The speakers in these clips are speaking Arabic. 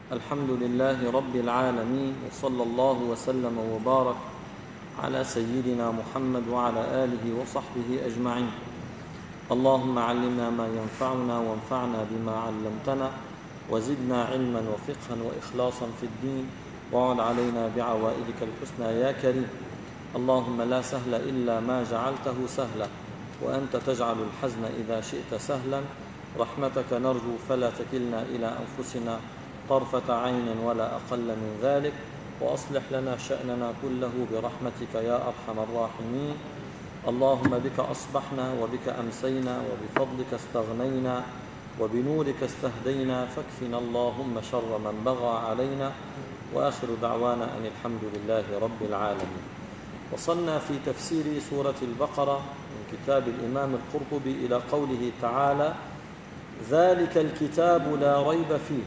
الحمد لله رب العالمين، وصلى الله وسلم وبارك على سيدنا محمد وعلى آله وصحبه أجمعين. اللهم علمنا ما ينفعنا وانفعنا بما علمتنا، وزدنا علما وفقها وإخلاصا في الدين، وعد علينا بعوائدك الحسنى يا كريم. اللهم لا سهل إلا ما جعلته سهلا، وأنت تجعل الحزن إذا شئت سهلا. رحمتك نرجو فلا تكلنا إلى أنفسنا طرفة عين ولا أقل من ذلك، وأصلح لنا شأننا كله برحمتك يا أرحم الراحمين. اللهم بك أصبحنا وبك أمسينا وبفضلك استغنينا وبنورك استهدينا، فاكفنا اللهم شر من بغى علينا. وآخر دعوانا أن الحمد لله رب العالمين. وصلنا في تفسير سورة البقرة من كتاب الإمام القرطبي إلى قوله تعالى: ذلك الكتاب لا ريب فيه.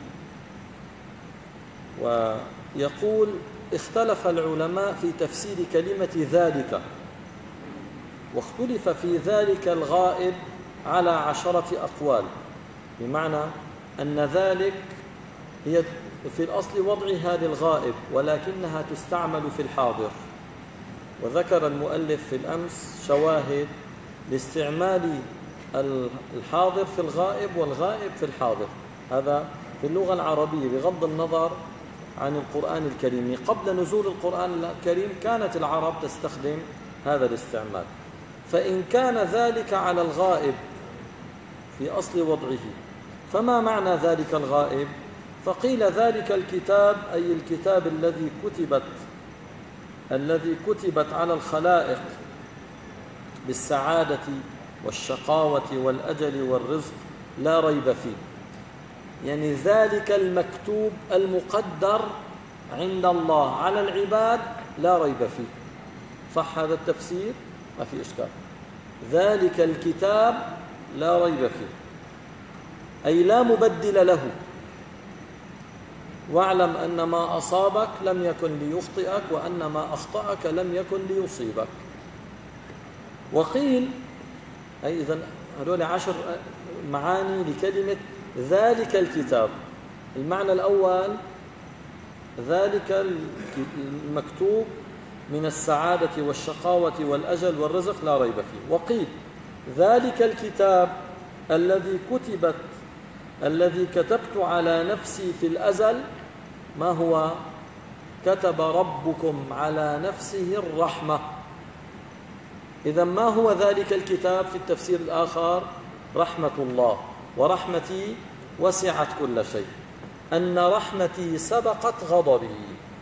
ويقول: اختلف العلماء في تفسير كلمة ذلك، واختلف في ذلك الغائب على 10 أقوال، بمعنى أن ذلك هي في الأصل وضعها للغائب، ولكنها تستعمل في الحاضر. وذكر المؤلف في الأمس شواهد لاستعمال الحاضر في الغائب والغائب في الحاضر، هذا في اللغة العربية بغض النظر عن القرآن الكريم. قبل نزول القرآن الكريم كانت العرب تستخدم هذا الاستعمال. فإن كان ذلك على الغائب في أصل وضعه، فما معنى ذلك الغائب؟ فقيل ذلك الكتاب أي الكتاب الذي كتبت على الخلائق بالسعادة والشقاوة والأجل والرزق لا ريب فيه، يعني ذلك المكتوب المقدر عند الله على العباد لا ريب فيه. صح هذا التفسير؟ ما في إشكال. ذلك الكتاب لا ريب فيه أي لا مبدل له. واعلم أن ما أصابك لم يكن ليخطئك، وأن ما أخطأك لم يكن ليصيبك. وقيل أي إذن هذول 10 معاني لكلمة ذلك الكتاب. المعنى الأول: ذلك المكتوب من السعادة والشقاوة والأجل والرزق لا ريب فيه. وقيل ذلك الكتاب الذي كتبت على نفسي في الأزل. ما هو؟ كتب ربكم على نفسه الرحمة. إذن ما هو ذلك الكتاب؟ في التفسير الآخر: رحمة الله، ورحمتي وسعت كل شيء، أن رحمتي سبقت غضبي.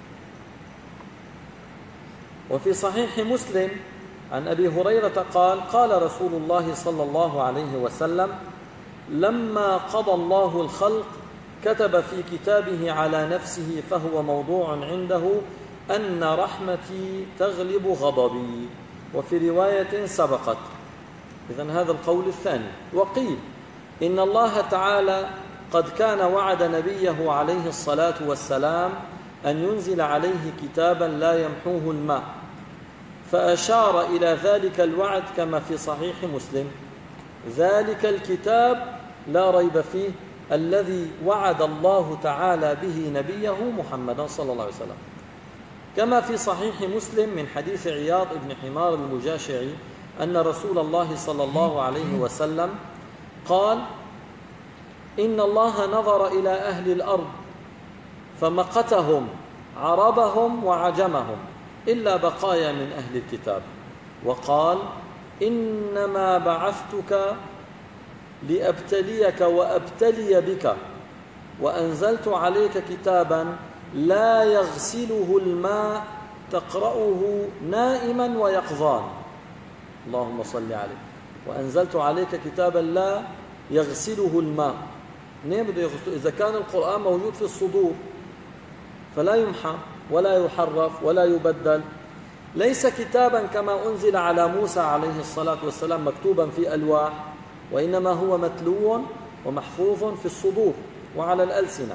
وفي صحيح مسلم عن أبي هريرة قال: قال رسول الله صلى الله عليه وسلم: لما قضى الله الخلق كتب في كتابه على نفسه فهو موضوع عنده أن رحمتي تغلب غضبي، وفي رواية سبقت. إذن هذا القول الثاني. وقيل إن الله تعالى قد كان وعد نبيه عليه الصلاة والسلام أن ينزل عليه كتابا لا يمحوه الماء، فأشار إلى ذلك الوعد كما في صحيح مسلم: ذلك الكتاب لا ريب فيه الذي وعد الله تعالى به نبيه محمدا صلى الله عليه وسلم. كما في صحيح مسلم من حديث عياض بن حمار المجاشعي أن رسول الله صلى الله عليه وسلم قال: إن الله نظر إلى أهل الأرض فمقتهم عربهم وعجمهم إلا بقايا من أهل الكتاب، وقال: إنما بعثتك لأبتليك وأبتلي بك، وأنزلت عليك كتابا لا يغسله الماء تقرأه نائما ويقظان. اللهم صل عليه. وأنزلت عليك كتابا لا يغسله الماء. منين بده يغسله؟ إذا كان القرآن موجود في الصدور فلا يمحى ولا يحرف ولا يبدل. ليس كتابا كما أنزل على موسى عليه الصلاة والسلام مكتوبا في ألواح، وإنما هو متلو ومحفوظ في الصدور وعلى الألسنة.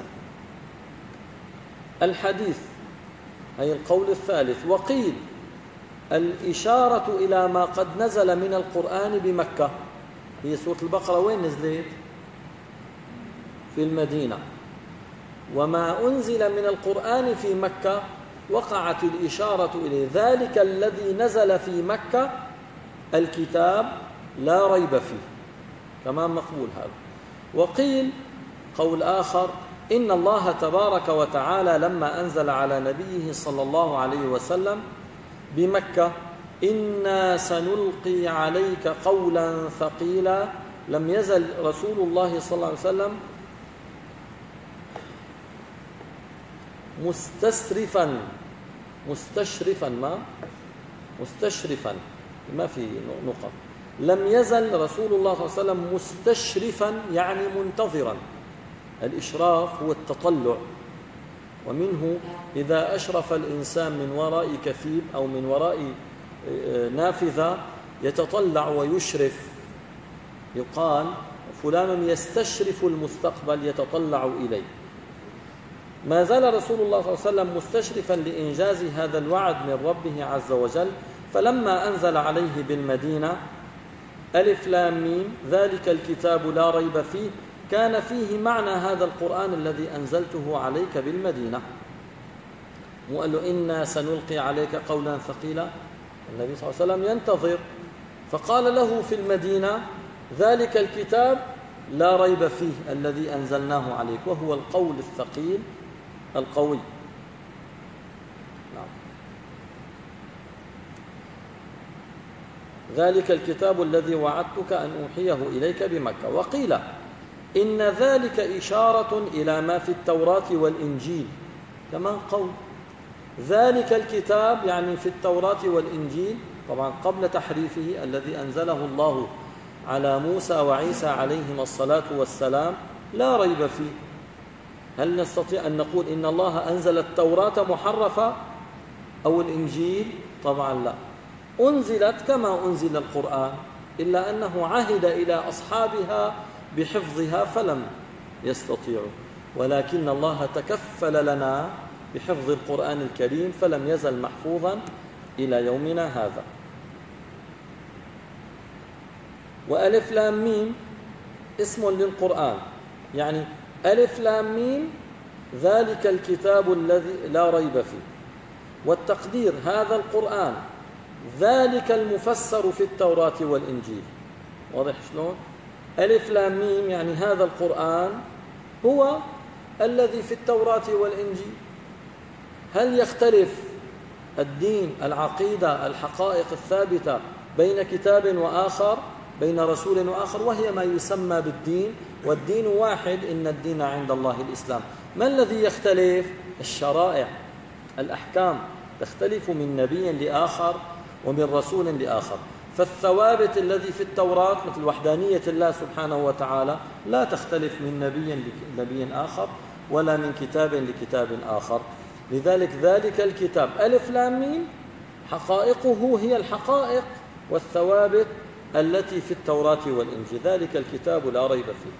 الحديث أي القول الثالث. وقيل الإشارة إلى ما قد نزل من القرآن بمكة. هي سورة البقرة وين نزلت؟ في المدينة. وما أنزل من القرآن في مكة وقعت الإشارة إليه، ذلك الذي نزل في مكة الكتاب لا ريب فيه، كمان مقبول هذا. وقيل قول آخر: إن الله تبارك وتعالى لما أنزل على نبيه صلى الله عليه وسلم بمكة: إنا سنلقي عليك قولا ثقيلا، لم يزل رسول الله صلى الله عليه وسلم مستشرفا ما في نقط، لم يزل رسول الله صلى الله عليه وسلم مستشرفا يعني منتظرا. الإشراف هو التطلع، ومنه إذا أشرف الإنسان من وراء كثيب أو من وراء نافذة يتطلع ويشرف، يقال فلان يستشرف المستقبل يتطلع إليه. ما زال رسول الله صلى الله عليه وسلم مستشرفا لإنجاز هذا الوعد من ربه عز وجل، فلما أنزل عليه بالمدينة ألف لام ميم ذلك الكتاب لا ريب فيه، كان فيه معنى هذا القرآن الذي أنزلته عليك بالمدينة. وقال له: إنا سنلقي عليك قولا ثقيلا، النبي صلى الله عليه وسلم ينتظر، فقال له في المدينة: ذلك الكتاب لا ريب فيه الذي أنزلناه عليك، وهو القول الثقيل القوي. نعم. ذلك الكتاب الذي وعدتك أن أوحيه إليك بمكة. وقيل إن ذلك إشارة إلى ما في التوراة والإنجيل، كمان قول ذلك الكتاب يعني في التوراة والإنجيل، طبعا قبل تحريفه الذي أنزله الله على موسى وعيسى عليهما الصلاة والسلام لا ريب فيه. هل نستطيع أن نقول إن الله أنزل التوراة محرفة أو الإنجيل؟ طبعا لا، أنزلت كما أنزل القرآن، إلا أنه عهد إلى أصحابها بحفظها فلم يستطيعوا، ولكن الله تكفل لنا بحفظ القرآن الكريم فلم يزل محفوظا إلى يومنا هذا. وألف لام ميم اسم للقرآن، يعني ألف لام ميم ذلك الكتاب الذي لا ريب فيه، والتقدير هذا القرآن ذلك المفسر في التوراة والإنجيل. واضح شلون؟ ألف لام ميم يعني هذا القرآن هو الذي في التوراة والإنجيل. هل يختلف الدين، العقيدة، الحقائق الثابتة بين كتاب وآخر، بين رسول وآخر؟ وهي ما يسمى بالدين، والدين واحد، إن الدين عند الله الإسلام. ما الذي يختلف؟ الشرائع، الأحكام تختلف من نبي لآخر ومن رسول لآخر. فالثوابت الذي في التوراة مثل وحدانية الله سبحانه وتعالى لا تختلف من نبي لنبي آخر ولا من كتاب لكتاب آخر. لذلك ذلك الكتاب ألف لام ميم حقائقه هي الحقائق والثوابت التي في التوراة والإنجيل، ذلك الكتاب لا ريب فيه.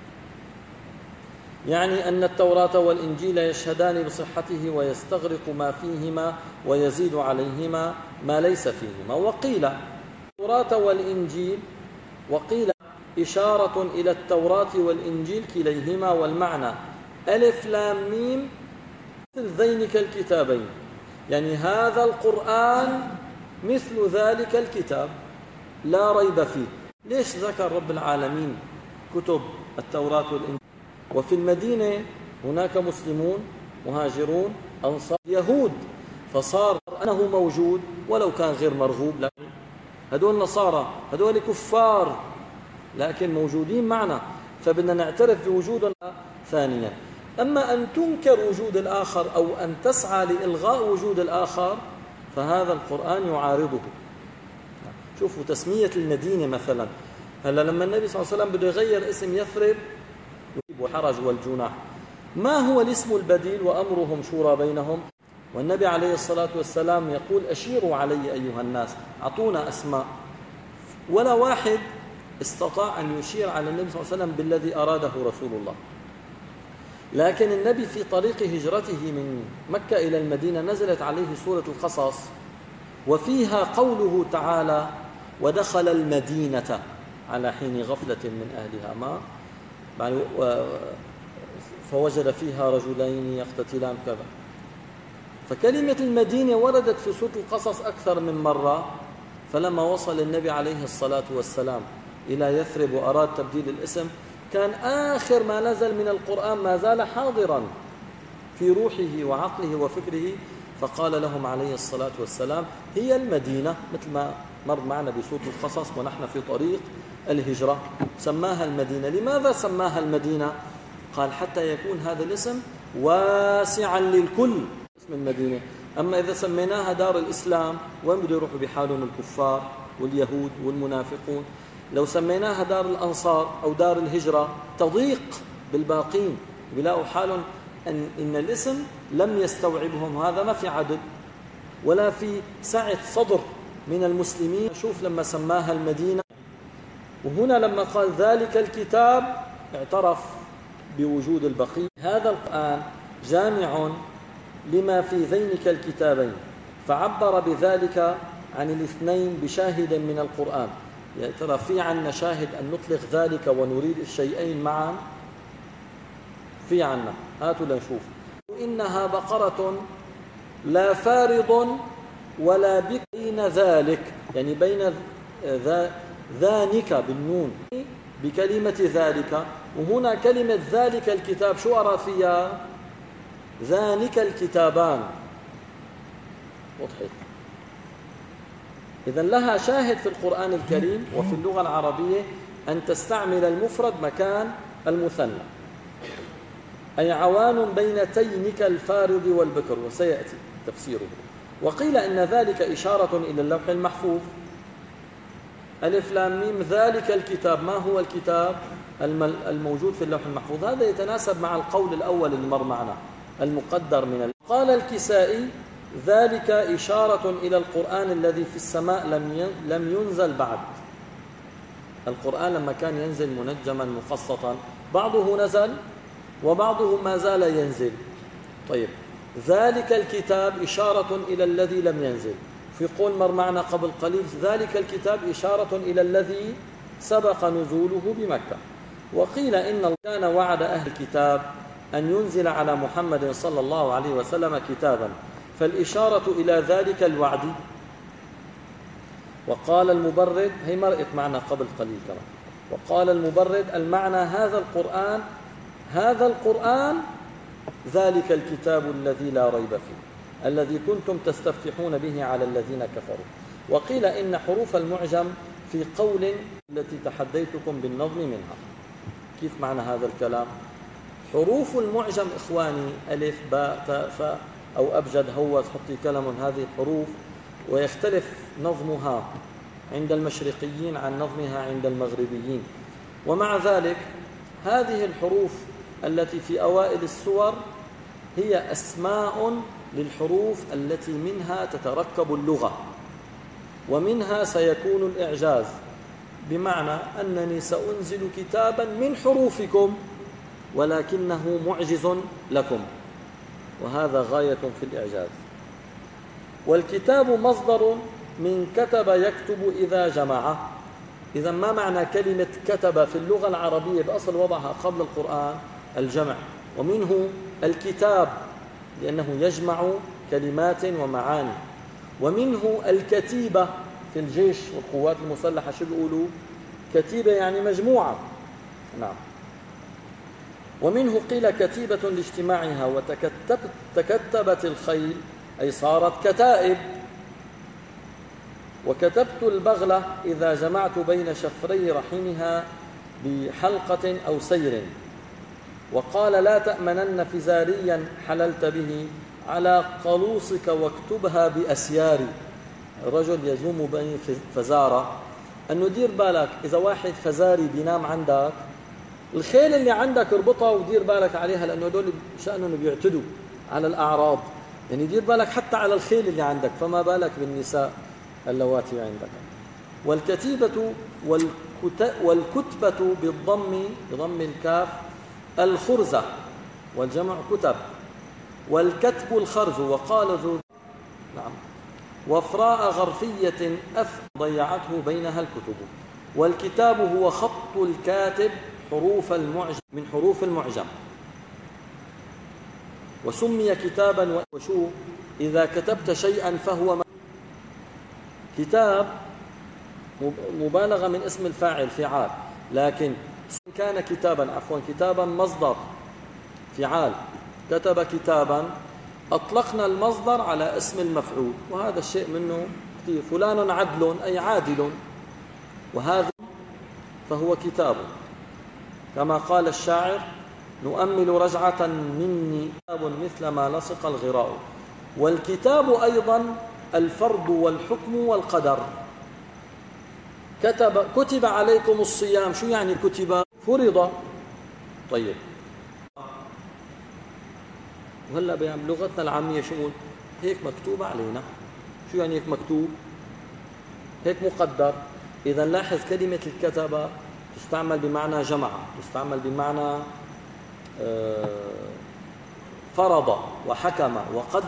يعني أن التوراة والإنجيل يشهدان بصحته ويستغرق ما فيهما ويزيد عليهما ما ليس فيهما. وقيل التوراة والإنجيل، وقيل إشارة إلى التوراة والإنجيل كليهما، والمعنى ألف لام ميم مثل ذينك الكتابين، يعني هذا القرآن مثل ذلك الكتاب لا ريب فيه. ليش ذكر رب العالمين كتب التوراة والإنجيل؟ وفي المدينة هناك مسلمون مهاجرون أنصار يهود، فصار أنه موجود ولو كان غير مرغوب، لكن هدول نصارى، هدول كفار، لكن موجودين معنا، فبدنا نعترف بوجودهم. ثانيا، أما أن تنكر وجود الآخر أو أن تسعى لإلغاء وجود الآخر فهذا القرآن يعارضه. شوفوا تسمية المدينة مثلا، هلا لما النبي صلى الله عليه وسلم بده يغير اسم يثرب والحرج والجناح، ما هو الاسم البديل؟ وأمرهم شورى بينهم. والنبي عليه الصلاة والسلام يقول: أشيروا علي أيها الناس، أعطونا أسماء. ولا واحد استطاع أن يشير على النبي صلى الله عليه وسلم بالذي أراده رسول الله. لكن النبي في طريق هجرته من مكة إلى المدينة نزلت عليه سورة القصص، وفيها قوله تعالى: ودخل المدينة على حين غفلة من أهلها، ما يعني فوجد فيها رجلين يقتتلان كذا. فكلمة المدينة وردت في سورة القصص أكثر من مرة. فلما وصل النبي عليه الصلاة والسلام إلى يثرب وأراد تبديل الاسم، كان آخر ما نزل من القرآن ما زال حاضرا في روحه وعقله وفكره، فقال لهم عليه الصلاة والسلام: هي المدينة، مثل ما مر معنا بسورة القصص ونحن في طريق الهجرة، سماها المدينة. لماذا سماها المدينة؟ قال: حتى يكون هذا الاسم واسعا للكل، اسم المدينة. أما إذا سميناها دار الإسلام، وين بده يروحوا بحالهم الكفار واليهود والمنافقون؟ لو سميناها دار الأنصار أو دار الهجرة تضيق بالباقين، بيلاقوا حالهم إن الاسم لم يستوعبهم، هذا ما في عدل ولا في سعة صدر من المسلمين. شوف لما سماها المدينة. وهنا لما قال ذلك الكتاب اعترف بوجود البقية. هذا القرآن جامع لما في ذينك الكتابين، فعبر بذلك عن الاثنين بشاهد من القرآن. يعني ترى في عنا شاهد أن نطلق ذلك ونريد الشيئين معا، في عنا، هاتوا لنشوف. إنها بقرة لا فارض ولا بين ذلك، يعني بين ذانك بالنون بكلمة ذلك. وهنا كلمة ذلك الكتاب شو أرى فيها؟ ذانك الكتابان، وضحت. إذن لها شاهد في القرآن الكريم وفي اللغة العربية أن تستعمل المفرد مكان المثنى، أي عوان بين تينك الفارض والبكر، وسيأتي تفسيره. وقيل إن ذلك إشارة إلى اللوح المحفوظ. ألف لام ميم ذلك الكتاب، ما هو الكتاب؟ الموجود في اللوح المحفوظ. هذا يتناسب مع القول الأول اللي مر معنا المقدر من قال الكسائي: ذلك إشارة إلى القرآن الذي في السماء لم ينزل بعد. القرآن لما كان ينزل منجما مقسطا، بعضه نزل وبعضه ما زال ينزل. طيب، ذلك الكتاب إشارة إلى الذي لم ينزل. في قول مر معنا قبل قليل: ذلك الكتاب إشارة إلى الذي سبق نزوله بمكة. وقيل إن الله كان وعد أهل الكتاب أن ينزل على محمد صلى الله عليه وسلم كتابا، فالإشارة إلى ذلك الوعد. وقال المبرد، هي مرأت معنا قبل قليل كمان، وقال المبرد: المعنى هذا القرآن ذلك الكتاب الذي لا ريب فيه، الذي كنتم تستفتحون به على الذين كفروا. وقيل إن حروف المعجم في قول التي تحديتكم بالنظم منها. كيف معنى هذا الكلام؟ حروف المعجم إخواني ألف باء تاء فاء أو أبجد هوز حطي كلم، هذه حروف، ويختلف نظمها عند المشرقيين عن نظمها عند المغربيين. ومع ذلك هذه الحروف التي في أوائل السور هي أسماء للحروف التي منها تتركب اللغة ومنها سيكون الإعجاز، بمعنى أنني سأنزل كتابا من حروفكم ولكنه معجز لكم، وهذا غاية في الإعجاز. والكتاب مصدر من كتب يكتب إذا جمعه. إذا ما معنى كلمة كتب في اللغة العربية بأصل وضعها قبل القرآن؟ الجمع، ومنه الكتاب لأنه يجمع كلمات ومعاني، ومنه الكتيبة في الجيش والقوات المسلحة. شو بيقولوا؟ كتيبة يعني مجموعة. نعم. ومنه قيل كتيبة لاجتماعها، وتكتبت الخيل أي صارت كتائب. وكتبت البغلة إذا جمعت بين شفري رحمها بحلقة أو سير. وقال: لا تأمنن فزاريا حللت به على قلوصك واكتبها بأسيار. الرجل يزوم بين فزارة، أنه دير بالك إذا واحد فزاري بينام عندك، الخيل اللي عندك اربطها ودير بالك عليها، لأنه دول شأنهم بيعتدوا على الأعراض، يعني دير بالك حتى على الخيل اللي عندك، فما بالك بالنساء اللواتي عندك. والكتيبة والكتبة بضم الكاف الخرزة، والجمع كتب. والكتب الخرز. وقال ذو نعم وفراء غرفية ضيعته بينها الكتب. والكتاب هو خط الكاتب حروف المعجم من حروف المعجم. وسمي كتابا. وشو إذا كتبت شيئا فهو كتاب، مبالغة من اسم الفاعل فعال، لكن كان كتابا كتابا مصدر فعال، كتب كتابا، أطلقنا المصدر على اسم المفعول، وهذا الشيء منه كثير. فلان عدل أي عادل، وهذا فهو كتاب. كما قال الشاعر: نؤمل رجعة مني كتاب مثل ما لصق الغراء. والكتاب أيضا الفرض والحكم والقدر. كتب عليكم الصيام، شو يعني كتب؟ فرض. طيب، وهلا بلغتنا العامية شو نقول؟ هيك مكتوب علينا. شو يعني هيك مكتوب؟ هيك مقدر. إذا لاحظ كلمة الكتب تستعمل بمعنى جمع، تستعمل بمعنى فرض وحكم وقدر.